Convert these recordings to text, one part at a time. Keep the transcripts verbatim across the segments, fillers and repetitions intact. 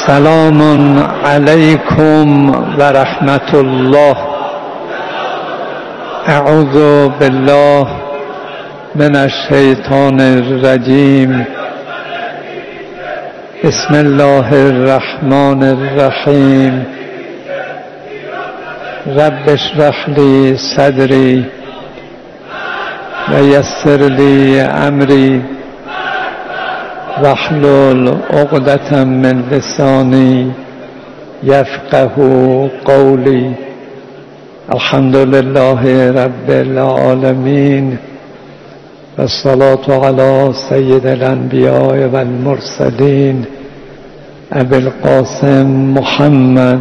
سلام علیکم و رحمت الله. اعوذ بالله من الشیطان الرجیم. بسم الله الرحمن الرحیم. رب اشرح لی صدری و یسر لی امری واحلل عقدة من لسانی یفقهوا قولی. الحمد لله رب العالمین و الصلاة علی سید الانبیاء و المرسلین ابی القاسم محمد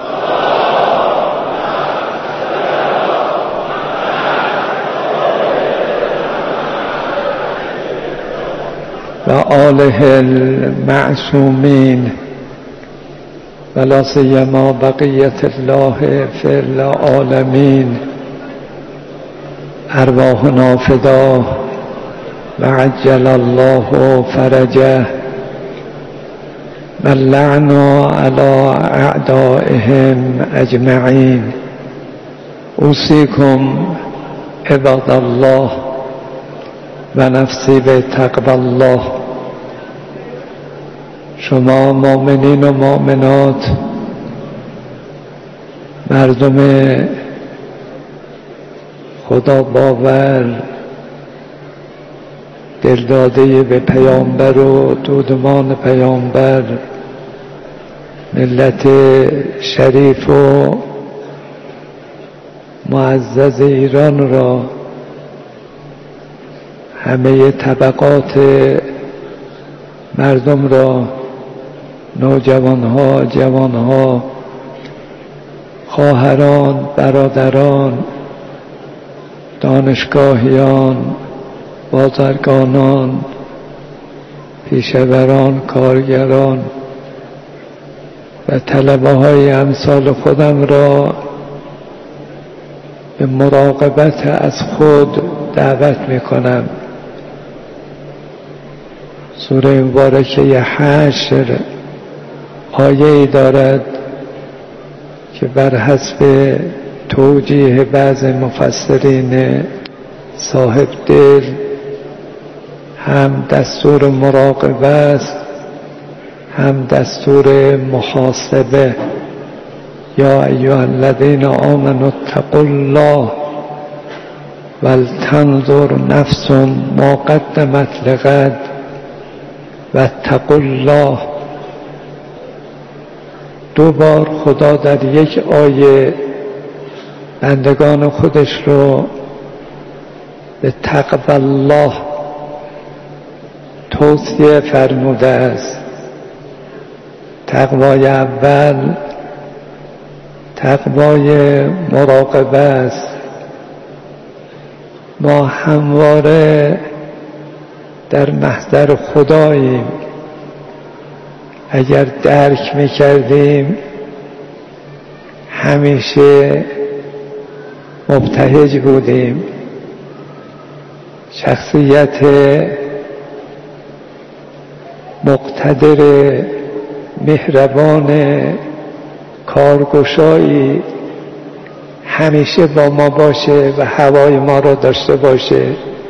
و آله المعصومین و لا سیما بقیت الله فی العالمین. ارواحنا فداه و عجل الله فرجه و اللعن علی اعدائهم اجمعین. اوصیکم عباد الله و نفسی به تقوی الله. شما مؤمنین و مؤمنات، مردم خدا باور، دلداده به پیامبر و دودمان پیامبر، ملت شریف و معزز ایران را، همه طبقات مردم را، نوجوانها، جوانها، خواهران، برادران، دانشگاهیان، بازرگانان، پیشوران، کارگران و طلبه های امثال خودم را به مراقبت از خود دعوت میکنم. سوره مبارکه حشر آیه ای دارد که بر حسب توجیه بعض مفسرین صاحب دل هم دستور مراقبه است، هم دستور محاسبه. یا ایها الذین آمنوا اتقوا الله ولتنظر نفس ما قدمت لغد واتقوا الله. دو بار خدا در یک آیه بندگان خودش رو به تقوی الله توصیه فرموده است. تقوای اول تقوای مراقبه است. ما همواره در محضر خداییم. اگر درک میکردیم همیشه مبتهج بودیم. شخصیت مقتدر مهربان کارگشایی همیشه با ما باشه و هوای ما را داشته باشه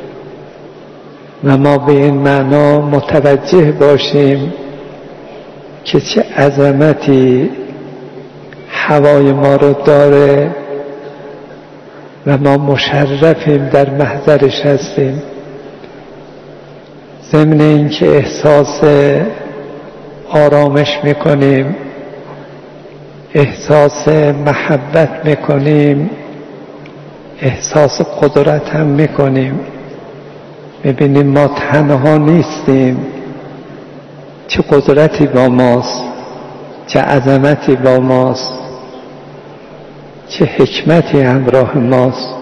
و ما به این معنا متوجه باشیم که چه عظمتی هوای ما رو داره و ما مشرفیم در محضرش هستیم. ضمن این که احساس آرامش میکنیم، احساس محبت میکنیم، احساس قدرت هم میکنیم. میبینیم ما تنها نیستیم. چه قدرتی با ماست، چه عظمتی با ماست، چه حکمتی همراه ماست.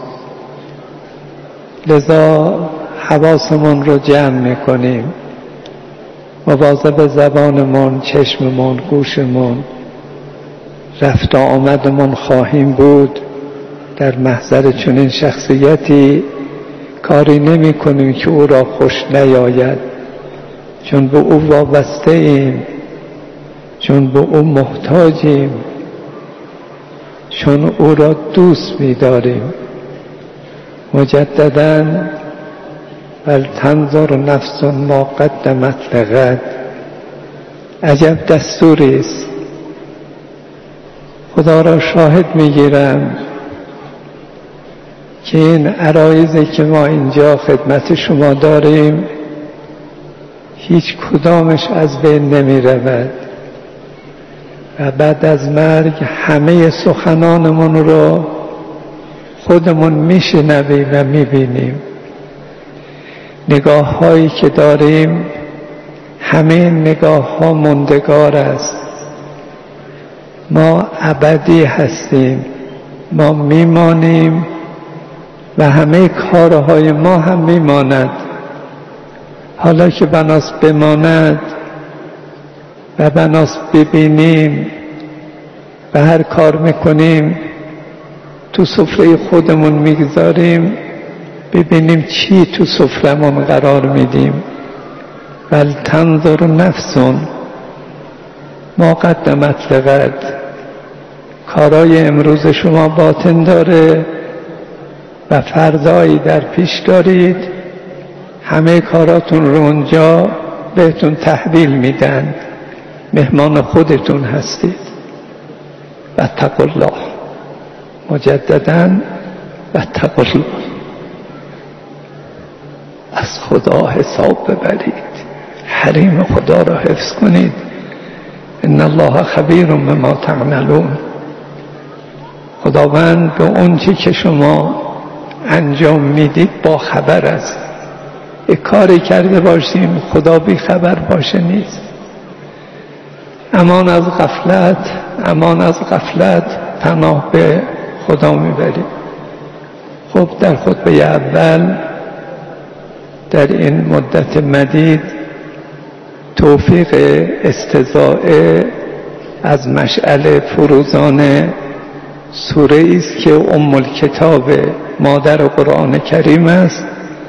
لذا حواسمون رو جمع میکنیم، مواظب زبانمون، چشممون، گوشمون، رفت و آمدمون خواهیم بود. در محضر چنین شخصیتی کاری نمی کنیم که او را خوش نیاید، چون به او وابسته ایم چون به او محتاجیم، چون او را دوست می‌داریم. مجدداً بل تنظر نفس ما قدمت لغد. عجب دستوری است. خدا را شاهد میگیرم که این عرایضی که ما اینجا خدمت شما داریم هیچ کدامش از بین نمی رود و بعد از مرگ همه سخنانمون رو خودمون میشنویم و میبینیم. نگاه هایی که داریم همه نگاه ها ماندگار است. ما ابدی هستیم، ما میمانیم و همه کارهای ما هم میماند. حالا که بناست بماند و بناست ببینیم و هر کار میکنیم تو سفره خودمون میگذاریم، ببینیم چی تو سفرمون قرار میدیم. بل تنظر نفسون ما قدمت لغد. کارای امروز شما باطن داره و فردایی در پیش دارید. همه کاراتون رو اونجا بهتون تحویل میدن. مهمان خودتون هستید. واتقوا الله. مجدداً واتقوا الله. از خدا حساب ببرید، حریم خدا را حفظ کنید. ان الله خبیر بما تعملون. خداوند به اون چی که شما انجام میدید با خبر است. یک کاری کرده باشیم خدا بی خبر باشه نیست. امان از غفلت، امان از غفلت پناه به خدا میبریم. خب در خطبه اول در این مدت مدید توفیق استضاءه از مشعل فروزان سوره است که ام الکتاب مادر قرآن کریم است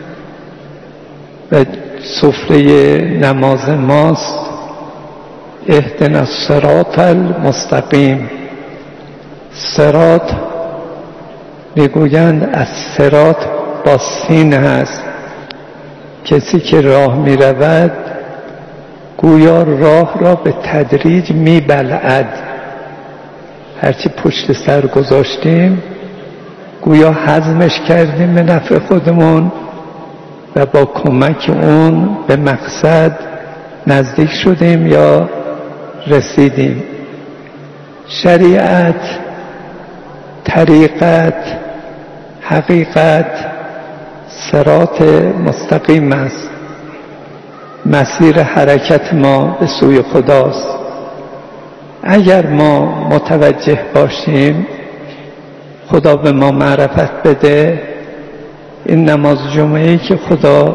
و سفره نماز ماست. اهدنا الصراط المستقیم. صراط میگویند از صراط با سین هست. کسی که راه می رود گویا راه را به تدریج می بلعد. هرچی پشت سر گذاشتیم گویا هضمش کردیم به نفع خودمون و با کمک اون به مقصد نزدیک شدیم یا رسیدیم. شریعت، طریقت، حقیقت صراط مستقیم است. مسیر حرکت ما به سوی خداست. اگر ما متوجه باشیم خدا به ما معرفت بده. این نماز جمعه‌ای که خدا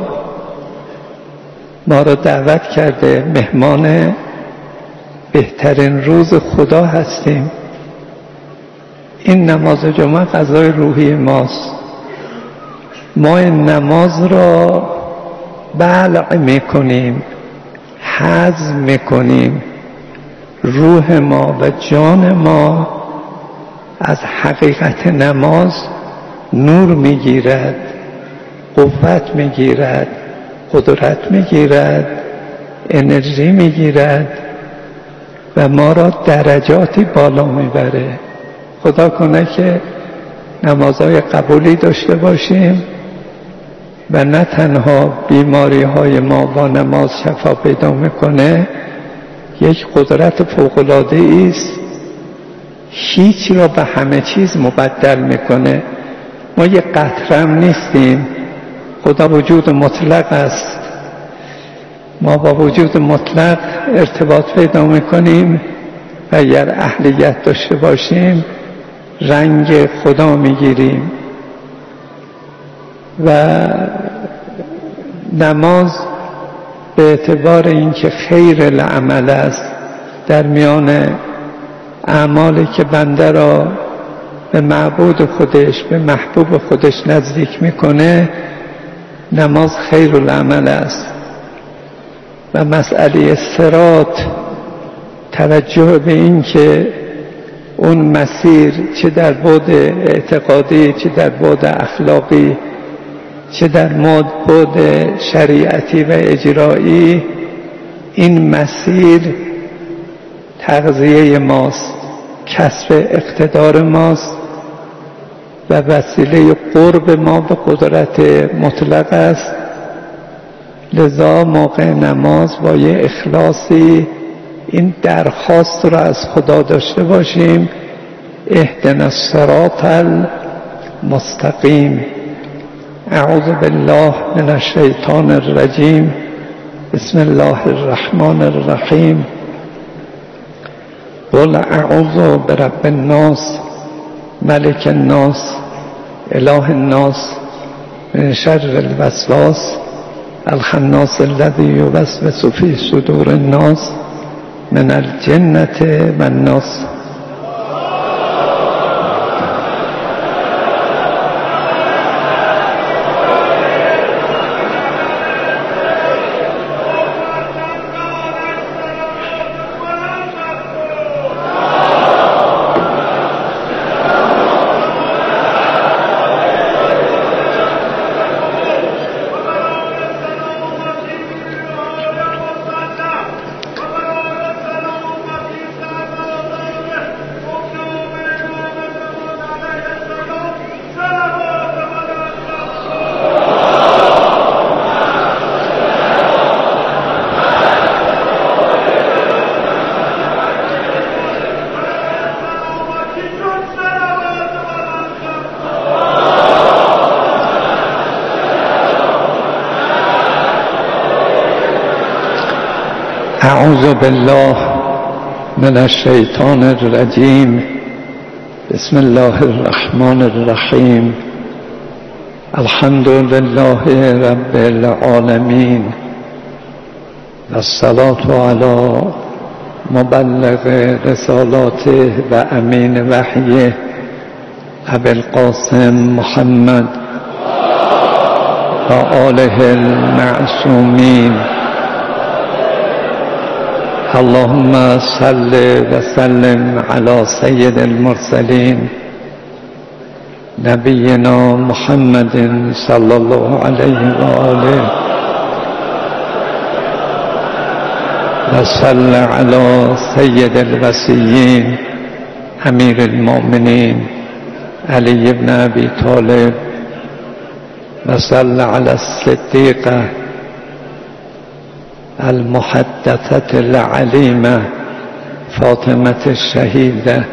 ما را دعوت کرده، مهمان بهترین روز خدا هستیم. این نماز جمعه غذای روحی ماست. ما این نماز را بلع میکنیم، هضم میکنیم. روح ما و جان ما از حقیقت نماز نور میگیرد، قوت میگیرد، قدرت میگیرد، انرژی میگیرد و ما را درجاتی بالا میبره. خدا کنه که نمازهای قبولی داشته باشیم و نه تنها بیماری های ما با نماز شفا پیدا میکنه، یک قدرت فوق‌العاده است هیچ را به همه چیز مبدل میکنه. ما یک قطرم نیستیم. خدا وجود مطلق است. ما با وجود مطلق ارتباط پیدا میکنیم و اگر اهلیت داشته باشیم رنگ خدا میگیریم. و نماز به اعتبار اینکه خیر العمل است، در میان اعمالی که بنده را به معبود خودش، به محبوب خودش نزدیک میکنه، نماز خیر العمل است. و مسئله صراط توجه به این که اون مسیر چه در بعد اعتقادی، چه در بعد اخلاقی، چه در بعد شریعتی و اجرایی، این مسیر تغذیه ماست، کسب اقتدار ماست و وسیله قرب ما به قدرت مطلق است. لذا موقع نماز با یه اخلاصی این درخواست را از خدا داشته باشیم: اهدنا الصراط المستقیم. اعوذ بالله من الشیطان الرجیم. بسم الله الرحمن الرحیم. قل اعوذ برب الناس ملک الناس اله الناس من شر الوسواس الخناس الذي يوسوس في صدور الناس من الجنة والناس. اعوذ بالله من الشیطان الرجیم. بسم الله الرحمن الرحیم. الحمد لله رب العالمین والصلاة علی مبلغ رسالاته و امین وحیه ابی القاسم محمد و آله المعصومین. اللهم صل وسلم على سید المرسلین نبینا محمد صلی الله علیه و آله و صل على سید الوصیین امیر المؤمنین علی بن ابی طالب و صل على الصدیقه المحدثة العلیمة فاطمة الشهیده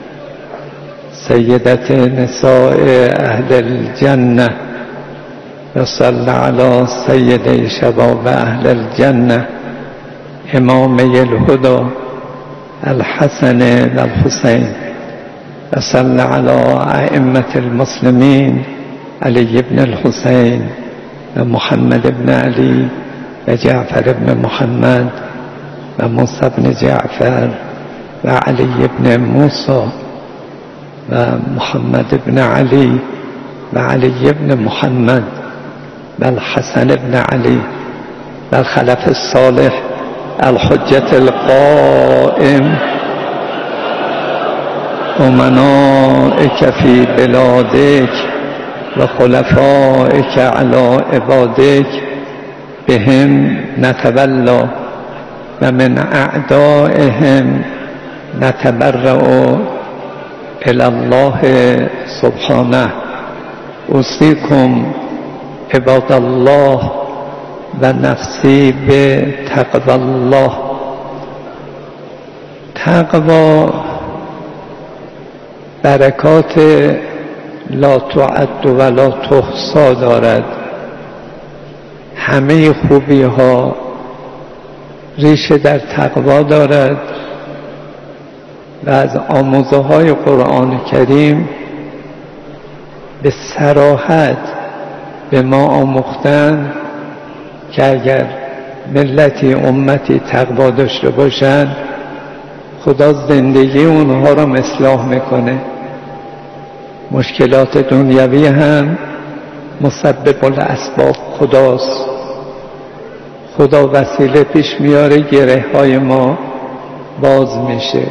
سیدة نساء اهل الجنة و صل على سید شباب اهل الجنة امامی الهدى الحسن و الحسین و صل على ائمة المسلمین علی بن الحسین و محمد بن علی و جعفر بن محمد و موسی بن جعفر و علی بن موسی و محمد بن علی و علی بن محمد و الحسن بن علی و الخلف الصالح الحجة القائم امنائك فی بلادک و خلفائك علی عبادک بهم نتولا و من اعدائهم نتبرأ الی الله سبحانه. اوصیکم عباد الله و نفسی به تقوی الله. تقوی برکات لا تعد و لا تحصا دارد. همه خوبی ها ریشه در تقوا دارد و از آموزه های قرآن کریم به صراحت به ما آموختند که اگر ملتی امتی تقوا داشته باشند خدا زندگی اونها را اصلاح میکنه. مشکلات دنیوی هم مسبب الاسباب خداست. خدا وسیله پیش میاره گره های ما باز میشه.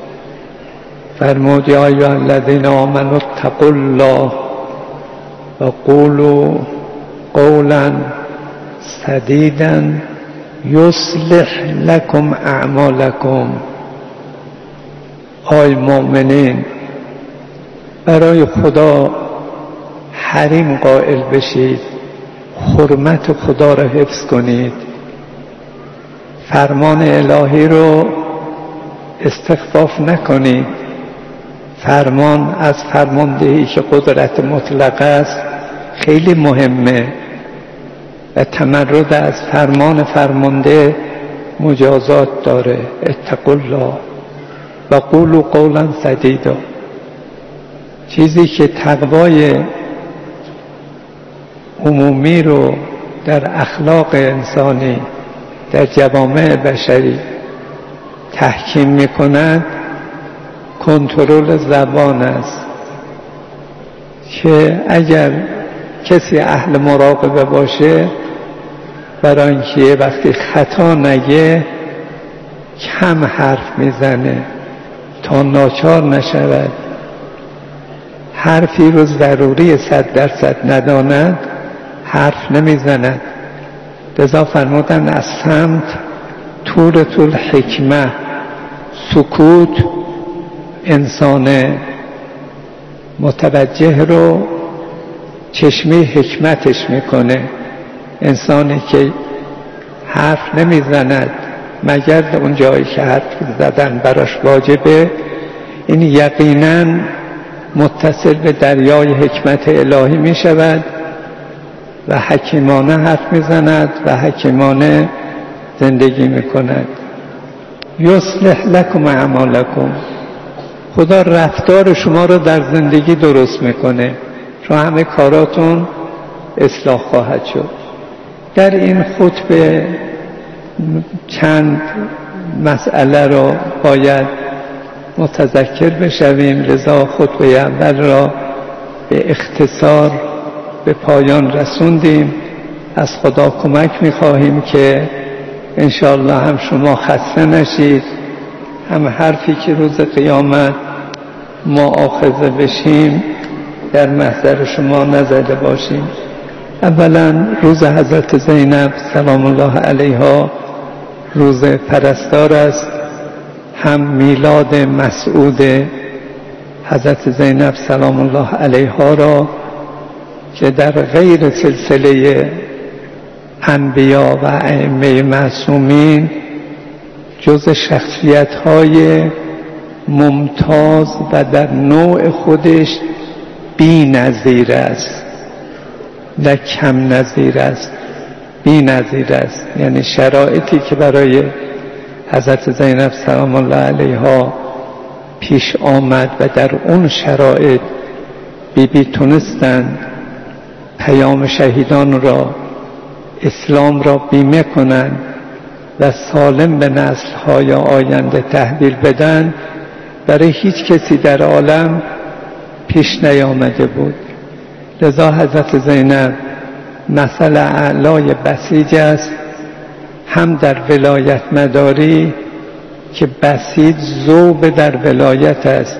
فرمود یا ایها الذین آمنوا اتقوا الله و قولوا قولا سدیدا یصلح لکم اعمالکم. آی مؤمنین، برای خدا حریم قائل بشید، حرمت خدا را حفظ کنید، فرمان الهی رو استخفاف نکنید. فرمان از فرماندهی که قدرت مطلق است خیلی مهمه و تمرد از فرمان فرمانده مجازات داره. اتقوا الله و قولوا قولا سدیدا. چیزی که تقوای عمومی رو در اخلاق انسانی در جوامع بشری تحکیم میکند کنترل زبان است، که اگر کسی اهل مراقبه باشه برای اینکه وقتی خطا نگه کم حرف میزنه تا ناچار نشود، حرفی رو ضروری صد درصد نداند حرف نمیزند. لذا فرمودن از سمت طورة الحکمه، سکوت انسان متوجه رو چشمه حکمتش میکنه. انسانی که حرف نمیزند مگر اون جایی که حرف زدن براش واجبه، این یقینا متصل به دریای حکمت الهی میشود و حکیمانه حرف میزند و حکیمانه زندگی میکند. یصلح لکم اعمالکم. خدا رفتار شما رو در زندگی درست میکنه، شما همه کاراتون اصلاح خواهد شد. در این خطبه چند مسئله رو باید متذکر بشویم، لذا خطبه اول را به اختصار به پایان رسوندیم. از خدا کمک میخواهیم که انشاءالله هم شما خسته نشید، هم حرفی که روز قیامت مؤاخذه بشیم در محضر شما نزده باشیم. اولا روز حضرت زینب سلام الله علیها روز پرستار است، هم میلاد مسعود حضرت زینب سلام الله علیها را که در غیر سلسله انبیا و ائمه معصومین جز شخصیت‌های ممتاز و در نوع خودش بی نظیر است، نه کم نظیر است، بی نظیر است. یعنی شرایطی که برای حضرت زینب سلام الله علیها پیش آمد و در اون شرایط بی بی تونستند پیام شهیدان را، اسلام را بیمه کنند و سالم به نسل‌های آینده تحویل بدن، برای هیچ کسی در عالم پیش نیامده بود. لذا حضرت زینب مثل اعلای بسیج است، هم در ولایت مداری که بسیج ذوب در ولایت است.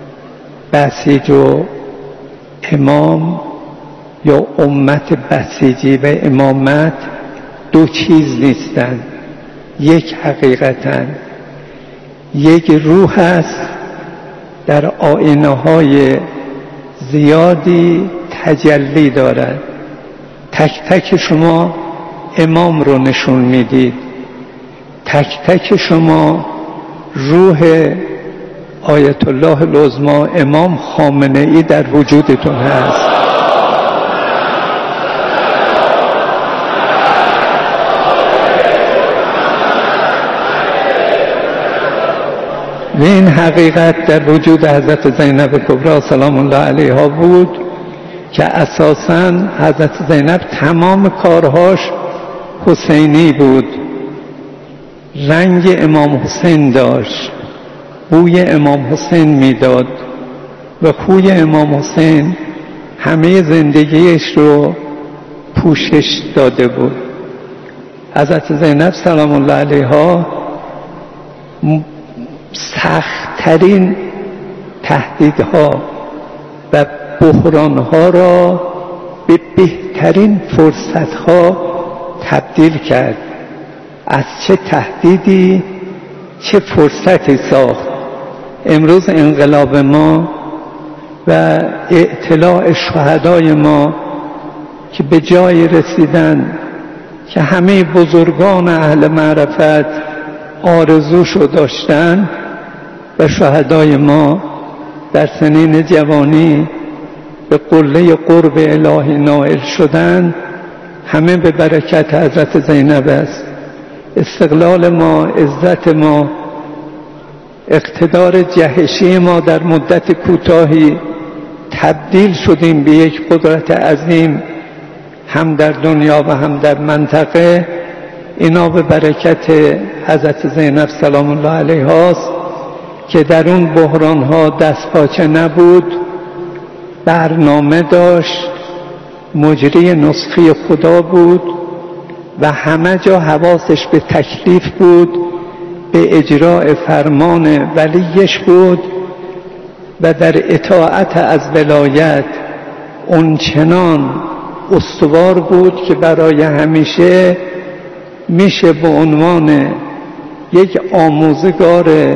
بسیج و امام یا امت بسیجی و امامت دو چیز نیستند، یک حقیقتن، یک روح است در آینه های زیادی تجلی دارد. تک تک شما امام رو نشون میدید، تک تک شما روح آیت الله العظمی امام خامنه ای در وجودتون هست. و این حقیقت در وجود حضرت زینب کبری سلام الله علیها بود که اساساً حضرت زینب تمام کارهاش حسینی بود. رنگ امام حسین داشت، بوی امام حسین میداد و خوی امام حسین همه زندگیش رو پوشش داده بود. حضرت زینب سلام الله علیها سخت‌ترین تهدیدها و بحرانها را به بهترین فرصتها تبدیل کرد. از چه تهدیدی چه فرصتی ساخت. امروز انقلاب ما و اطلاع شهدای ما که به جای رسیدن که همه بزرگان اهل معرفت آرزوشو داشتن و شهدای ما در سنین جوانی به قله قرب الهی نائل شدن، همه به برکت حضرت زینب است. استقلال ما، عزت ما، اقتدار جهشی ما در مدت کوتاهی تبدیل شدیم به یک قدرت عظیم، هم در دنیا و هم در منطقه. اینا به برکت حضرت زینب سلام الله علیها است که در اون بحران ها دست پاچه نبود، برنامه داشت، مجری نسخه خدا بود و همه جا حواسش به تکلیف بود، به اجراء فرمان ولیش بود و در اطاعت از ولایت اونچنان استوار بود که برای همیشه میشه به عنوان یک آموزگار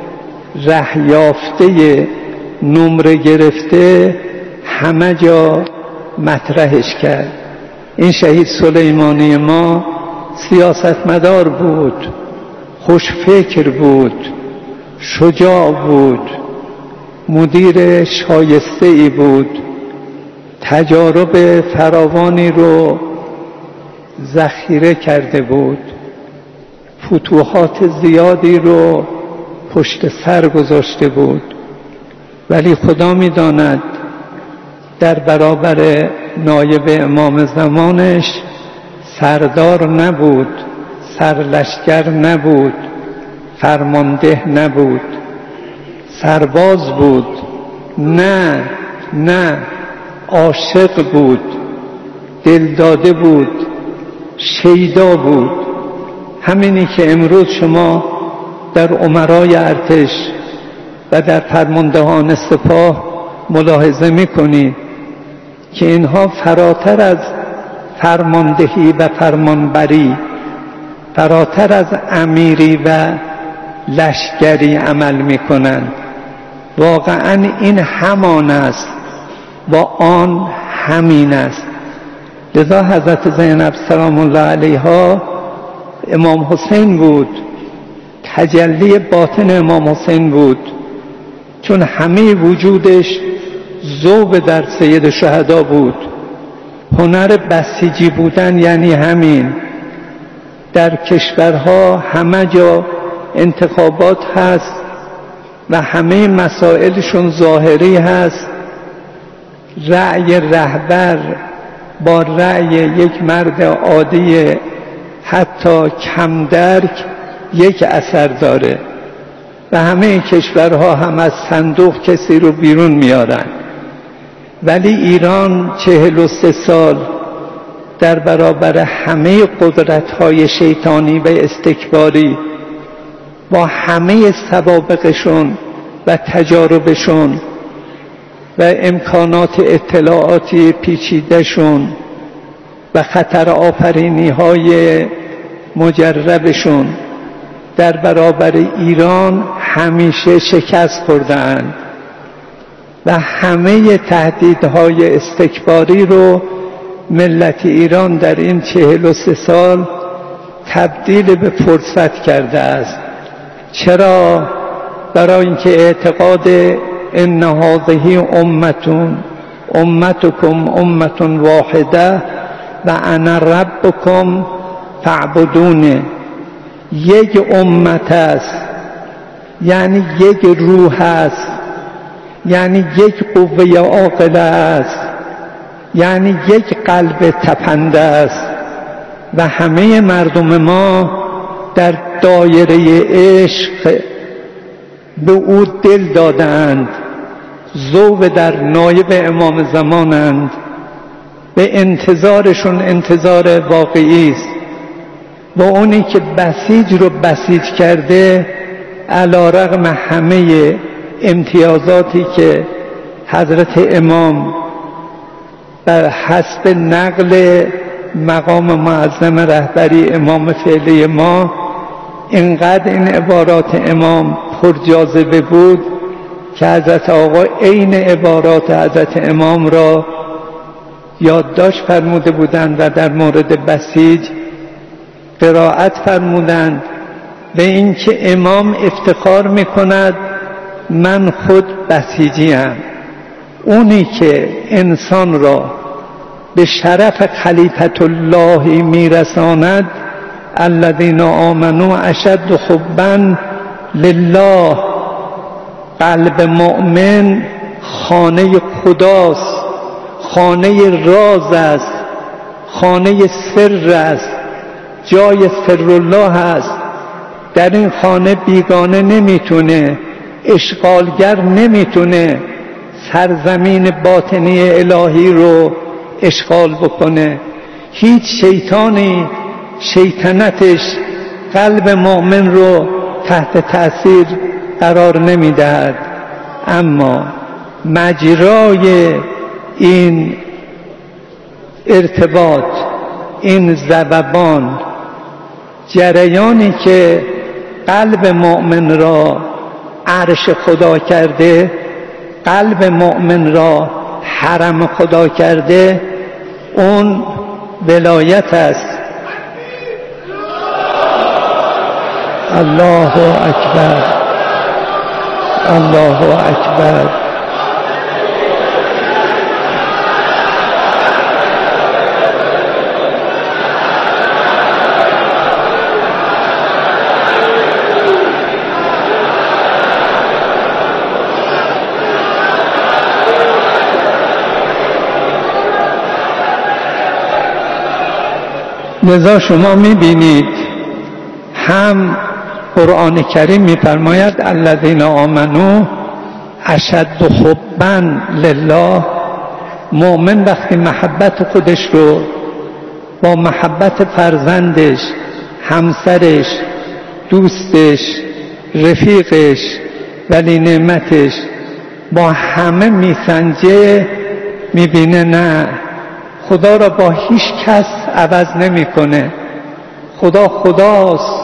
رهیافته نمره گرفته همه جا مطرحش کرد. این شهید سلیمانی ما سیاستمدار بود، خوشفکر بود، شجاع بود، مدیر شایسته ای بود، تجارب فراوانی رو ذخیره کرده بود، فتوحات زیادی رو پشت سر گذاشته بود. ولی خدا می‌داند در برابر نایب امام زمانش سردار نبود، سرلشکر نبود، فرمانده نبود، سرباز بود، نه نه عاشق بود، دلداده بود، شیدا بود. همینی که امروز شما در امرای ارتش و در فرماندهان سپاه ملاحظه میکنید که اینها فراتر از فرماندهی و فرمانبری، فراتر از امیری و لشکری عمل میکنند. واقعا این همان است و آن همین است. لذا حضرت زینب سلام الله علیها امام حسین بود، تجلی باطن امام حسین بود، چون همه وجودش ذوب در سید شهدا بود. هنر بسیجی بودن یعنی همین. در کشورها همه جا انتخابات هست و همه مسائلشون ظاهری هست. رأی رهبر با رأی یک مرد عادی حتی کم درک یک اثر داره و همه کشورها هم از صندوق کسی رو بیرون میارن. ولی ایران چهل و سه سال در برابر همه قدرت‌های شیطانی و استکباری با همه سوابقشون و تجاربشون و امکانات اطلاعاتی پیچیده‌شون و خطر آفرینی‌های مجربشون در برابر ایران همیشه شکست خوردند و همه تهدیدهای استکباری رو ملت ایران در این چهل و سه سال تبدیل به فرصت کرده است. چرا؟ برای اینکه اعتقاد ان هذه امتون امتکم امت واحده و انا ربکم فاعبدون، یک امت است، یعنی یک روح است، یعنی یک قوه عاقله است، یعنی یک قلب تپنده است و همه مردم ما در دایره عشق به او دل دادند، ذوب در نایب امام زمانند، به انتظارشون انتظار واقعی است و اونی که بسیج رو بسیج کرده علی رغم همه امتیازاتی که حضرت امام بر حسب نقل مقام معظم رهبری امام فعلی ما اینقدر این عبارات امام پر جاذبه بود که حضرت آقا عین عبارات حضرت امام را یادداشت فرموده بودند و در مورد بسیج قرائت فرمودند به اینکه امام افتخار میکند من خود بسیجیم. اونی که انسان را به شرف خلیفت الله میرساند الذین آمنوا اشد حبا لله. قلب مؤمن خانه خداست، خانه راز است، خانه سر است، جای سر الله است. در این خانه بیگانه نمیتونه، اشغالگر نمیتونه سرزمین باطنی الهی رو اشغال بکنه. هیچ شیطانی شیطنتش قلب مؤمن رو تحت تأثیر قرار نمیدهد. اما مجرای این ارتباط، این ذببان، جریانی که قلب مؤمن را عرش خدا کرده، قلب مؤمن را حرم خدا کرده، اون ولایت است. الله اکبر، الله اکبر. لذا شما میبینید هم قرآن کریم میفرماید الذین آمنوا اشد حبا لله. مؤمن وقتی محبت خودش رو با محبت فرزندش، همسرش، دوستش، رفیقش، ولی نعمتش با همه میسنجه، میبینه نه، خدا را با هیچ کس عوض نمیکنه. خدا خداست،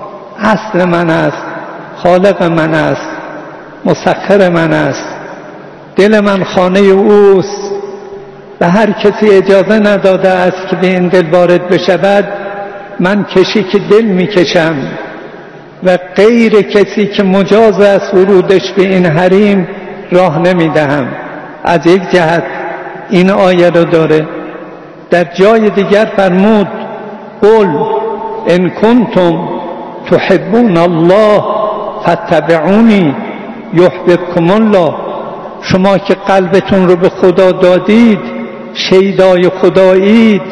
اصل من است، خالق من است، مسخر من است، دل من خانه اوست. به هر کسی اجازه نداده است که به این دل وارد بشود. من کشی که دل میکشم و غیر کسی که مجاز است ورودش به این حریم راه نمیدهم. از یک جهت این آیه رو داره. در جای دیگر فرمود قل ان کنتم تحبون الله فاتبعونی یحببکم الله. شما که قلبتون رو به خدا دادید، شیدای خدایید،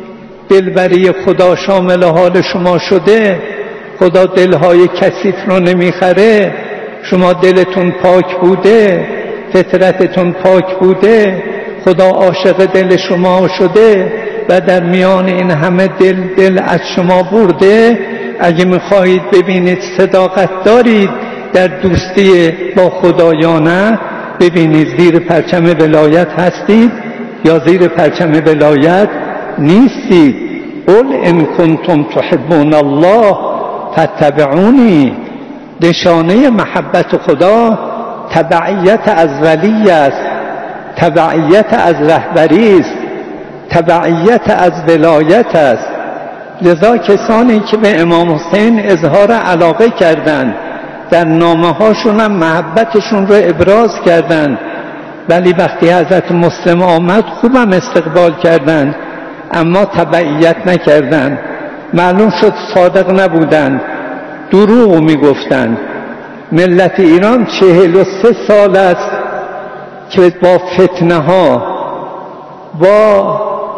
دلبری خدا شامل حال شما شده، خدا دلهای کثیف رو نمیخره، شما دلتون پاک بوده، فطرتتون پاک بوده، خدا عاشق دل شما شده و در میان این همه دل دل از شما برده. اگه میخواهید ببینید صداقت دارید در دوستی با خدا یا نه، ببینید زیر پرچم ولایت هستید یا زیر پرچم ولایت نیستید. قل ان کنتم تحبون الله فاتبعونی. نشانه محبت خدا تبعیت از ولی است، تبعیت از رهبری است، تبعیت از ولایت است. لذا کسانی که به امام حسین اظهار علاقه کردند، در نامه هاشون هم محبتشون رو ابراز کردند، ولی وقتی حضرت مسلم آمد خوبم استقبال کردند، اما تبعیت نکردند. معلوم شد صادق نبودند، دروغ میگفتند. ملت ایران چهل و سه سال است که با فتنه ها، با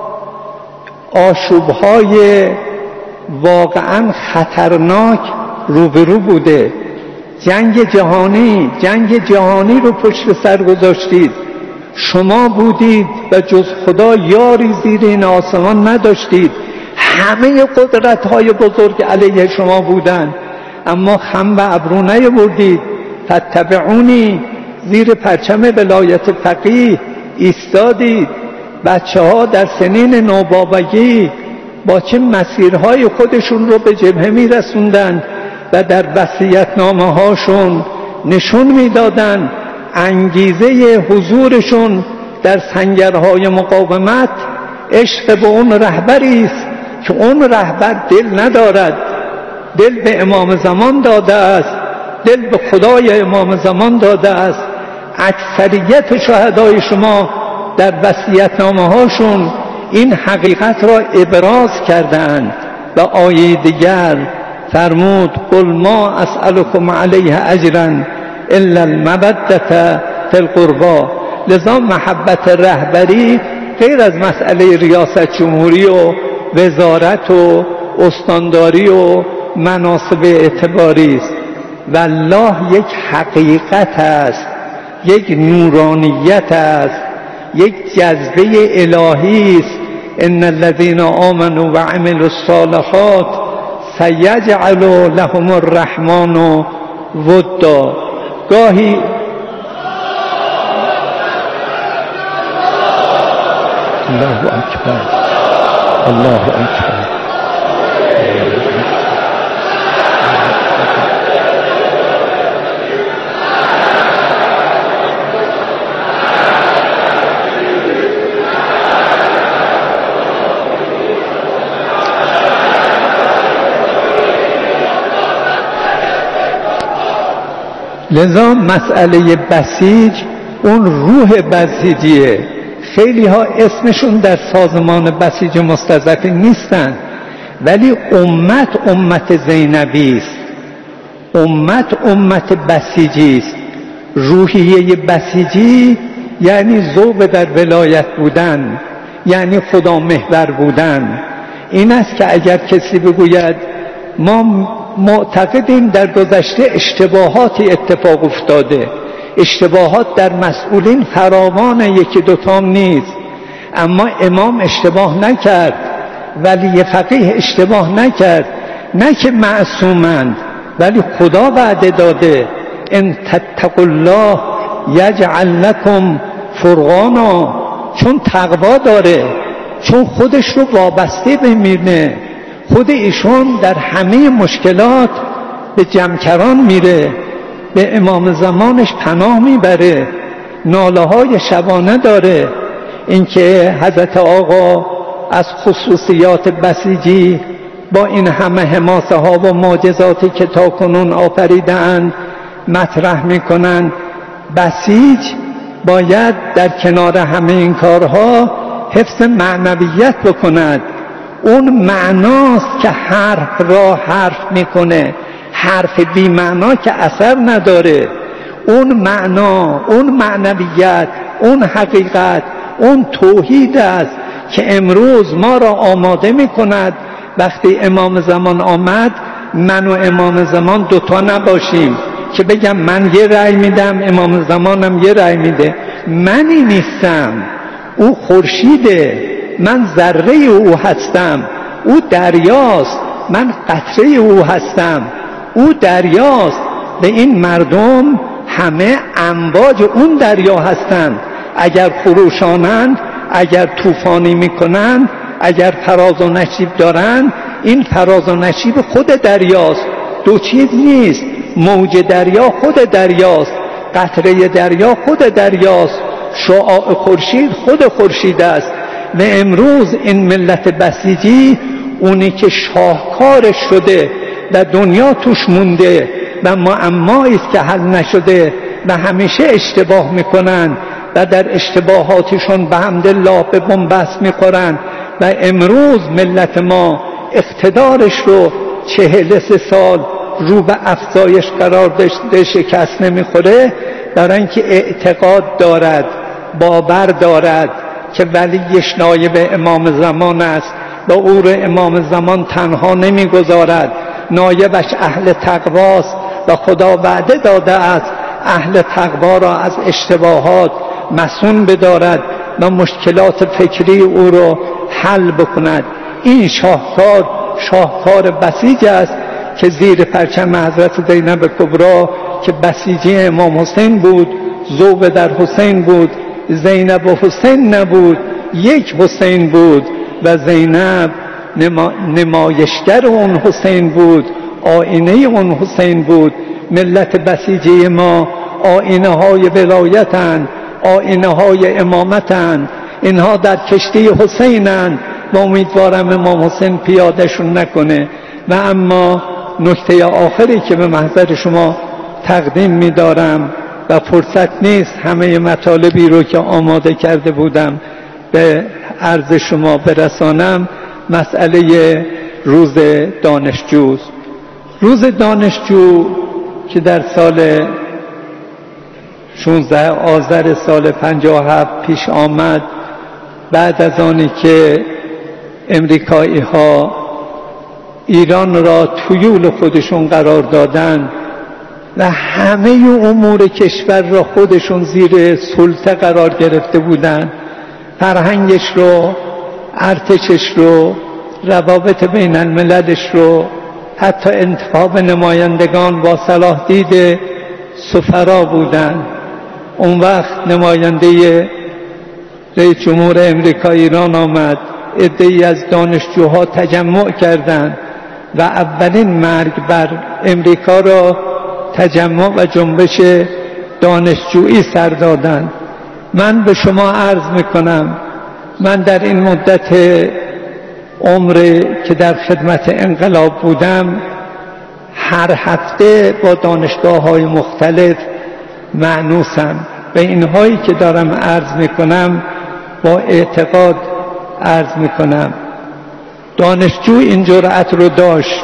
آشوبهای واقعا خطرناک روبرو بوده. جنگ جهانی جنگ جهانی رو پشت سر گذاشتید. شما بودید و جز خدا یاری زیر این آسمان نداشتید. همه قدرت های بزرگ علیه شما بودند. اما خم به ابرو نیاوردید. فاتبعونی، زیر پرچم ولایت فقیه ایستادید. بچه ها در سنین نوبابگی با چه مسیرهای خودشون رو به جبهه میرسوندن و در وصیت‌نامه هاشون نشون میدادن انگیزه حضورشون در سنگرهای مقاومت عشق به اون رهبری است که اون رهبر دل ندارد، دل به امام زمان داده است، دل به خدای امام زمان داده است. اکثریت شهدای شما در وصیت‌نامه هاشون این حقیقت را ابراز کردند. و آیه دیگر فرمود قل ما اسألكم علیه اجرا الا المودة فی القربى. لذا محبت رهبری غیر از مسئله ریاست جمهوری و وزارت و استانداری و مناصب اعتباری است. والله یک حقیقت است، یک نورانیت است، یک جذبه الهی است. ان الذين آمنوا وعملوا الصالحات سيجعل لهم الرحمن ودا. گاهی الله اکبر، الله اکبر. لذا مسئله بسیج اون روح بسیجیه. خیلی ها اسمشون در سازمان بسیج مستضعفین نیستن، ولی امت امت زینبی است، امت امت بسیجی است. روحیه بسیجی یعنی ذوق در ولایت بودن، یعنی خدا محور بودن. این است که اگر کسی بگوید ما معتقدیم در گذشته اشتباهاتی اتفاق افتاده، اشتباهات در مسئولین فراوان، یکی دوتام نیست، اما امام اشتباه نکرد، ولی فقیه اشتباه نکرد، نه که معصومند، ولی خدا وعده داده ان تتقوا الله یجعل لکم فرقانا. چون تقوا داره، چون خودش رو وابسته بمیرنه، خود ایشون در همه مشکلات به جمکران میره، به امام زمانش پناه میبره، ناله های شبانه داره. اینکه حضرت آقا از خصوصیات بسیجی با این همه حماسه ها و معجزاتی که تا کنون آفریدند مطرح میکنند. بسیج باید در کنار همه این کارها حفظ معنویت بکند. اون معناست که حرف را حرف میکنه، حرف بی معنا که اثر نداره. اون معنا، اون معنویت، اون حقیقت، اون توحید است که امروز ما را آماده میکند وقتی امام زمان آمد من و امام زمان دوتا نباشیم که بگم من یه رأی میدم امام زمانم یه رأی میده. منی نیستم، او خورشیده، من ذره او هستم، او دریاست، من قطره او هستم، او دریاست. به این مردم همه امواج اون دریا هستند. اگر خروشانند، اگر طوفانی میکنند، اگر فراز و نشیب دارند، این فراز و نشیب خود دریاست، دو چیز نیست. موج دریا خود دریاست، قطره دریا خود دریاست، شعاع خورشید خود خورشید است. و امروز این ملت بسیجی اونی که شاهکارش شده و دنیا توش مونده و معمایی است که حل نشده و همیشه اشتباه میکنن و در اشتباهاتشون به حمدالله به بنبست میخورن. و امروز ملت ما اقتدارش رو چهل سه سال رو به افزایش قرار داشته شکست نمیخوره، برای اینکه اعتقاد دارد، باور دارد که ولیش نایب امام زمان است و او را امام زمان تنها نمیگذارد، نایبش اهل تقواست و خدا وعده داده است اهل تقوا را از اشتباهات مسون بدارد و مشکلات فکری او را حل بکند. این شاهکار شاهکار بسیج است که زیر پرچم حضرت زینب کبرا که بسیجی امام حسین بود، ذوب در حسین بود، زینب و حسین نبود، یک حسین بود و زینب نما... نمایشگر اون حسین بود، آینه اون حسین بود. ملت بسیجی ما آینه های ولایتند، آینه های امامتند، اینها در کشتی حسینند و امیدوارم امام حسین پیادهشون نکنه. و اما نکته آخری که به محضر شما تقدیم می‌دارم و فرصت نیست همه مطالبی رو که آماده کرده بودم به عرض شما برسانم، مسئله روز دانشجوست. روز دانشجو که در سال شانزده آذر سال پنجاه و هفت پیش آمد، بعد از آنی که امریکایی ها ایران را تویول خودشون قرار دادن و همه امور کشور را خودشون زیر سلطه قرار گرفته بودند، فرهنگش رو، ارتشش رو، روابط بین المللش رو، حتی انتخاب نمایندگان با صلاح دید سفرا بودند. اون وقت نماینده رئیس جمهور امریکا ایران آمد، عده‌ای از دانشجوها تجمع کردند و اولین مرگ بر امریکا را تجمع و جنبش دانشجویی سر دادند. من به شما عرض میکنم، من در این مدت عمر که در خدمت انقلاب بودم هر هفته با دانشگاه های مختلف مأنوسم و اینهایی که دارم عرض میکنم با اعتقاد عرض میکنم. دانشجو این جرأت رو داشت،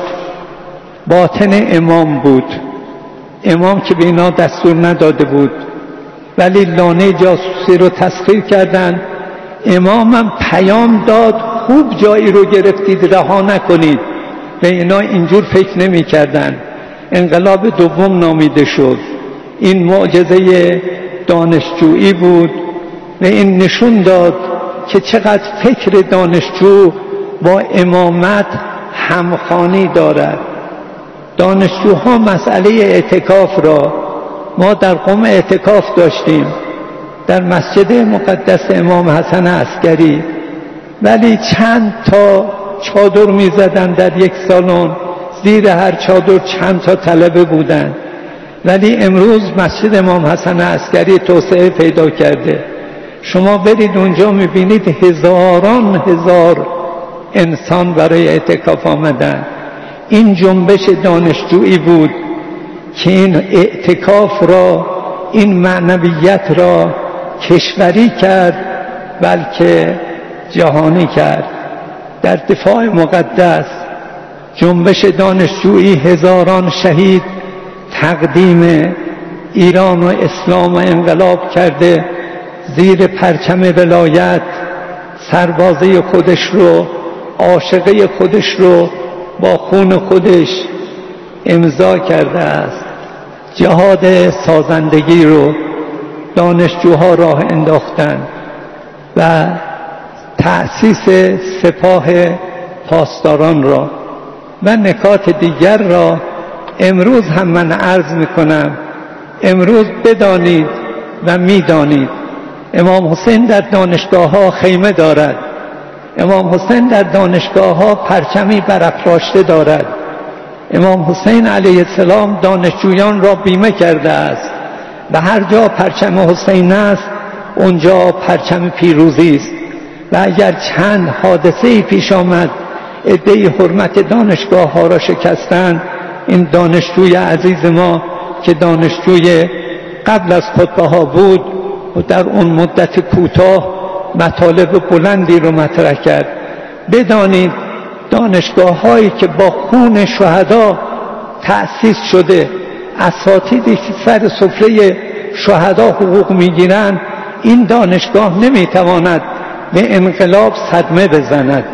باطن امام بود، امام که به اینا دستور نداده بود، ولی لانه جاسوسی رو تسخیر کردند. امامم پیام داد خوب جایی رو گرفتید رها نکنید و اینا اینجور فکر نمی کردن. انقلاب دوم نامیده شد. این معجزه دانشجویی بود و این نشون داد که چقدر فکر دانشجو با امامت همخوانی دارد. دانشجوها مسئله اعتکاف را، ما در قم اعتکاف داشتیم در مسجد مقدس امام حسن عسکری، ولی چند تا چادر می زدن در یک سالن، زیر هر چادر چند تا طلبه بودن. ولی امروز مسجد امام حسن عسکری توسعه پیدا کرده، شما برید اونجا می بینید هزاران هزار انسان برای اعتکاف آمدن. این جنبش دانشجویی بود که این اعتکاف را، این معنویت را کشوری کرد بلکه جهانی کرد. در دفاع مقدس جنبش دانشجویی هزاران شهید تقدیم ایران و اسلام و انقلاب کرده، زیر پرچم ولایت سربازه خودش رو، عاشقه خودش رو با خون خودش امضا کرده است. جهاد سازندگی رو دانشجوها راه انداختند و تأسیس سپاه پاسداران را و نکات دیگر را امروز هم من عرض میکنم. امروز بدانید و میدانید امام حسین در دانشگاه ها خیمه دارد، امام حسین در دانشگاه ها پرچمی برافراشته دارد، امام حسین علیه السلام دانشجویان را بیمه کرده است و هر جا پرچم حسین است اونجا پرچم پیروزی است. و اگر چند حادثه پیش آمد عده‌ای حرمت دانشگاه ها را شکستند، این دانشجوی عزیز ما که دانشجوی قبل از خطبه ها بود و در اون مدت کوتاه مطالب بلندی رو مطرح کرد. بدانید دانشگاه هایی که با خون شهدا تأسیس شده، اساتیدی که سر سفره شهدا حقوق میگیرند، این دانشگاه نمیتواند به انقلاب صدمه بزند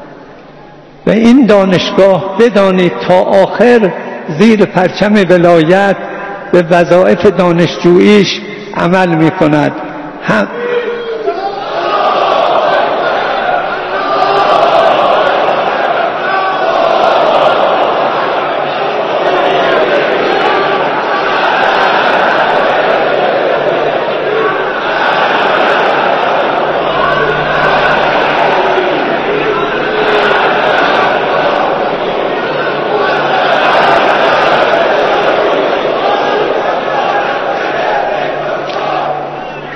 و این دانشگاه بدانید تا آخر زیر پرچم ولایت به وظایف دانشجوییش عمل میکند. هم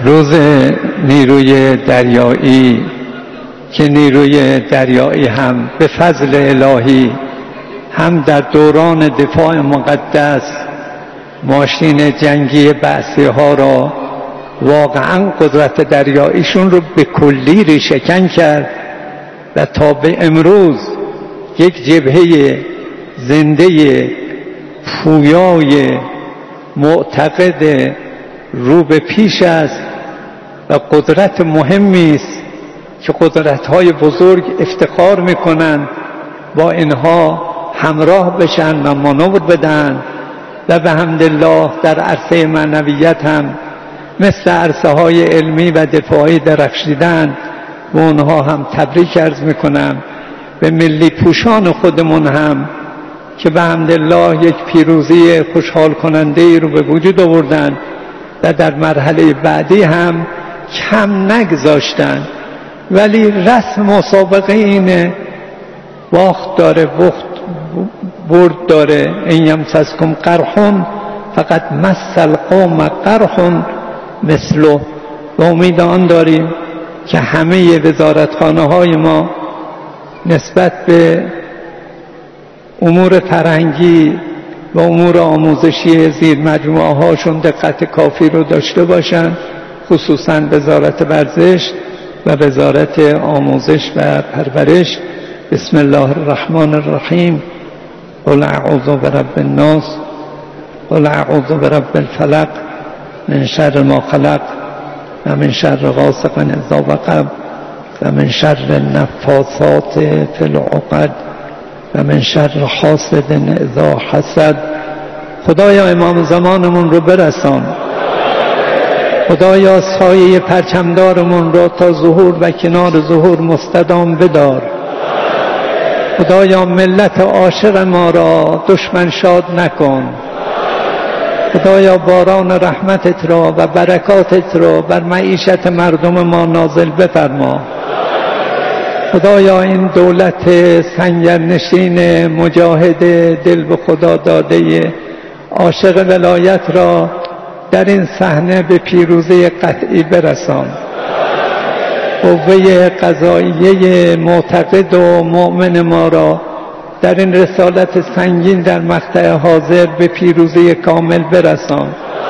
روز نیروی دریایی که نیروی دریایی هم به فضل الهی هم در دوران دفاع مقدس ماشین جنگی بعثی ها را واقعا قدرت دریاییشون رو به کلی ریشه‌کن کرد و تا به امروز یک جبهه زنده پویای معتقد رو به پیش است و قدرت مهمی است که قدرت‌های بزرگ افتخار می‌کنند با اینها همراه بشن و مانور بدن و به حمدالله در عرصه معنویت هم مثل عرصه های علمی و دفاعی درخشیدن و اونها هم تبریک عرض میکنم. به ملی پوشان خودمون هم که به حمدالله یک پیروزی خوشحال کننده ای رو به وجود آوردن و در مرحله بعدی هم کم نگذاشتن، ولی رسم مسابقه اینه، باخت داره، بخت برد داره. این یمسسکم قرحون فقط مثل قوم قرحون مثلو. و امید آن داریم که همه وزارتخانه های ما نسبت به امور فرهنگی و امور آموزشی زیر مجموعه هاشون دقت کافی رو داشته باشن، خصوصا وزارت ورزش و وزارت آموزش و پرورش. بسم الله الرحمن الرحیم. قل اعوذ برب الناس قل اعوذ برب الفلق من شر ما خلق و من شر غاسق اذا وقب و من شر النفاثات فی العقد و من شر حاسد اذا حسد. خدایا امام زمانمون رو برسان، خدایا سایه پرچمدارمون رو تا ظهور و کنار ظهور مستدام بدار. خدایا ملت عاشق ما را دشمن شاد نکن. خدایا باران رحمتت را و برکاتت را بر معیشت مردم ما نازل بفرما. خدایا این دولت سنگرنشین مجاهد دل به خدا داده عاشق ولایت را در این صحنه به پیروزی قطعی برسان. قوه قضاییه معتقد و مؤمن ما را در این رسالت سنگین در مقطع حاضر به پیروزی کامل برسان.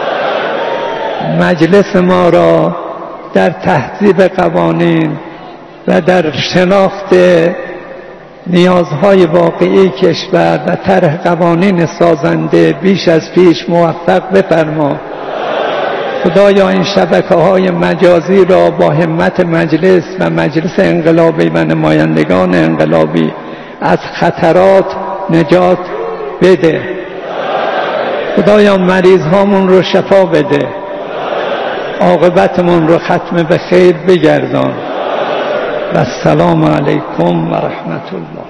مجلس ما را در تهذیب قوانین و در شناخت نیازهای واقعی کشور و طرح قوانین سازنده بیش از پیش موفق بفرما. خدایا این شبکه های مجازی را با همت مجلس و مجلس انقلابی و نمایندگان انقلابی از خطرات نجات بده. خدایا مریض هامون رو شفا بده، عاقبتمون رو ختم به خیر بگردان. و السلام علیکم و رحمت الله.